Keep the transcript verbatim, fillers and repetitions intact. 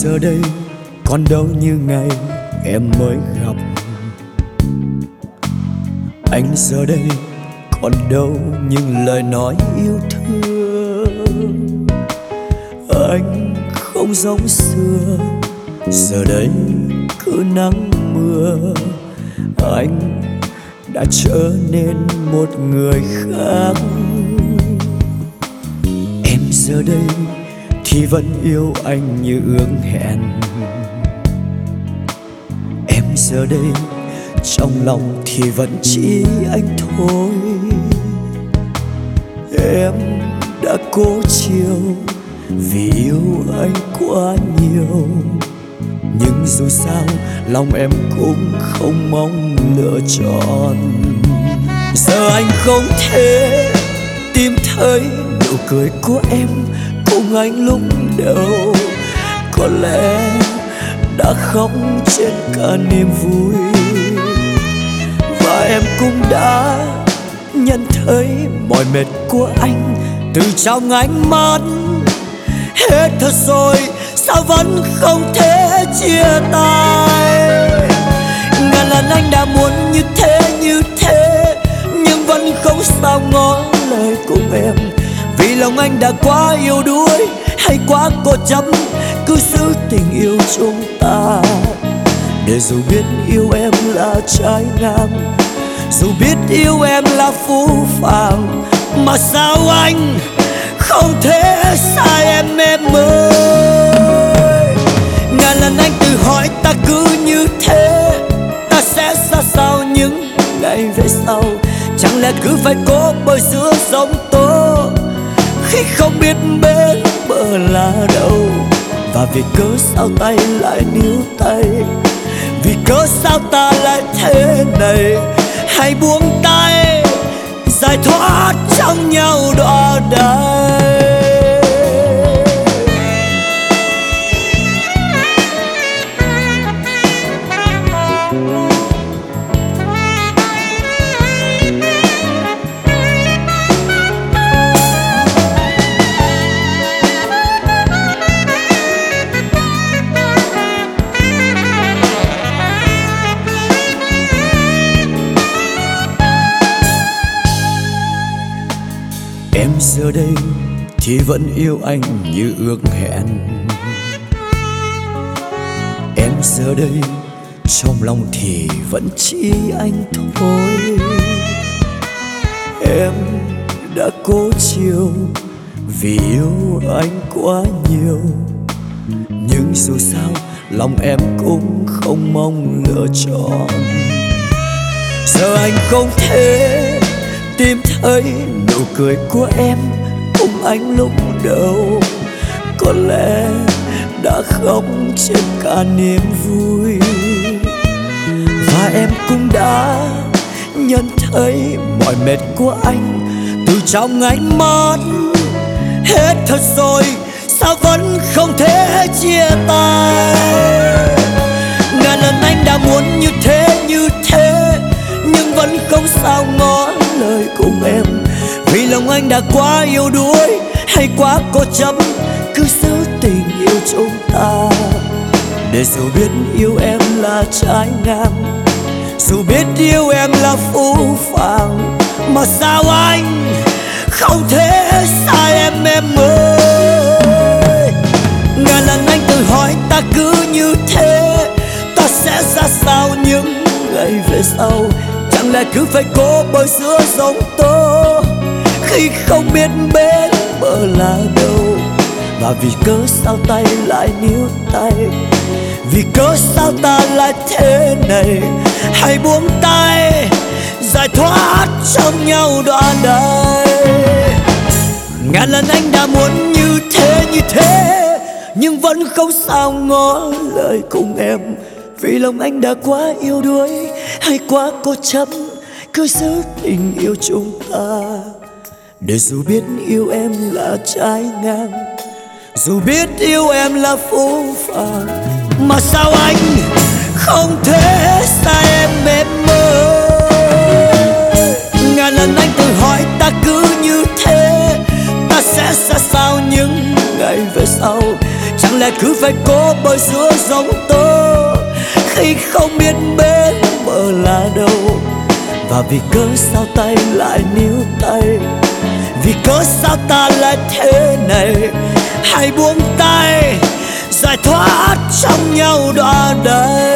giờ đây còn đâu như ngày em mới gặp. Anh giờ đây còn đâu những lời nói yêu thương. Anh không giống xưa, giờ đây cứ nắng mưa. Anh đã trở nên một người khác. Em giờ đây thì vẫn yêu anh như ước hẹn. Em giờ đây trong lòng thì vẫn chỉ anh thôi. Em đã cố chiều vì yêu anh quá nhiều, nhưng dù sao lòng em cũng không mong lựa chọn. Giờ anh không thể tìm thấy nụ cười của em cùng anh lúc đầu. Có lẽ đã khóc trên cả niềm vui, và em cũng đã nhận thấy mỏi mệt của anh từ trong ánh mắt. Hết thật rồi sao vẫn không thể chia tay. Ngàn lần anh đã muốn như thế như thế, nhưng vẫn không sao ngỏ lời cùng em. Vì lòng anh đã quá yêu đuối hay quá cố chấp, cứ giữ tình yêu chúng ta. Để dù biết yêu em là trái ngang, dù biết yêu em là phũ phàng, mà sao anh không thể sai em em ơi. Ngàn lần anh tự hỏi ta cứ như thế, ta sẽ ra sao những ngày về sau. Chẳng lẽ cứ phải cố bơi giữa giông tố khi không biết bên bờ là đâu. Và vì cớ sao tay lại níu tay, vì cớ sao ta lại thế này. Hãy buông tay giải thoát trong nhau đọa đời. Em giờ đây thì vẫn yêu anh như ước hẹn. Em giờ đây trong lòng thì vẫn chỉ anh thôi. Em đã cố chiều vì yêu anh quá nhiều, nhưng dù sao lòng em cũng không mong lựa chọn. Giờ anh không thể tìm thấy nụ cười của em cùng anh lúc đầu. Có lẽ đã khóc trên cả niềm vui, và em cũng đã nhận thấy mỏi mệt của anh từ trong ánh mắt. Hết thật rồi sao vẫn không thể chia tay. Ngàn lần anh đã muốn như thế như thế, nhưng vẫn không sao ngỏ lời cùng em. Vì lòng anh đã quá yêu đuối hay quá cố chấp, cứ giữ tình yêu chúng ta. Để dù biết yêu em là trái ngang, dù biết yêu em là phũ phàng, mà sao anh không thể sai em em ơi. Ngàn lần anh tự hỏi ta cứ như thế, ta sẽ ra sao những ngày về sau. Chẳng lẽ cứ phải cố bơi giữa giông tố khi không biết bên bờ là đâu. Và vì cớ sao tay lại níu tay, vì cớ sao ta lại thế này. Hãy buông tay giải thoát trong nhau đoạn đời. Ngàn lần anh đã muốn như thế như thế, nhưng vẫn không sao ngỏ lời cùng em. Vì lòng anh đã quá yêu đuối hay quá cố chấp, cứ giữ tình yêu chúng ta. Để dù biết yêu em là trái ngang, dù biết yêu em là phũ phàng, mà sao anh không thể sai em em ơi. Ngàn lần anh tự hỏi ta cứ như thế, ta sẽ ra sao những ngày về sau. Chẳng lẽ cứ phải cố bơi giống tớ khi không biết bên bờ là đâu. Và vì cớ sao tay lại níu tay, vì cớ sao ta lại thế này. Hãy buông tay giải thoát trong nhau đoạn đời.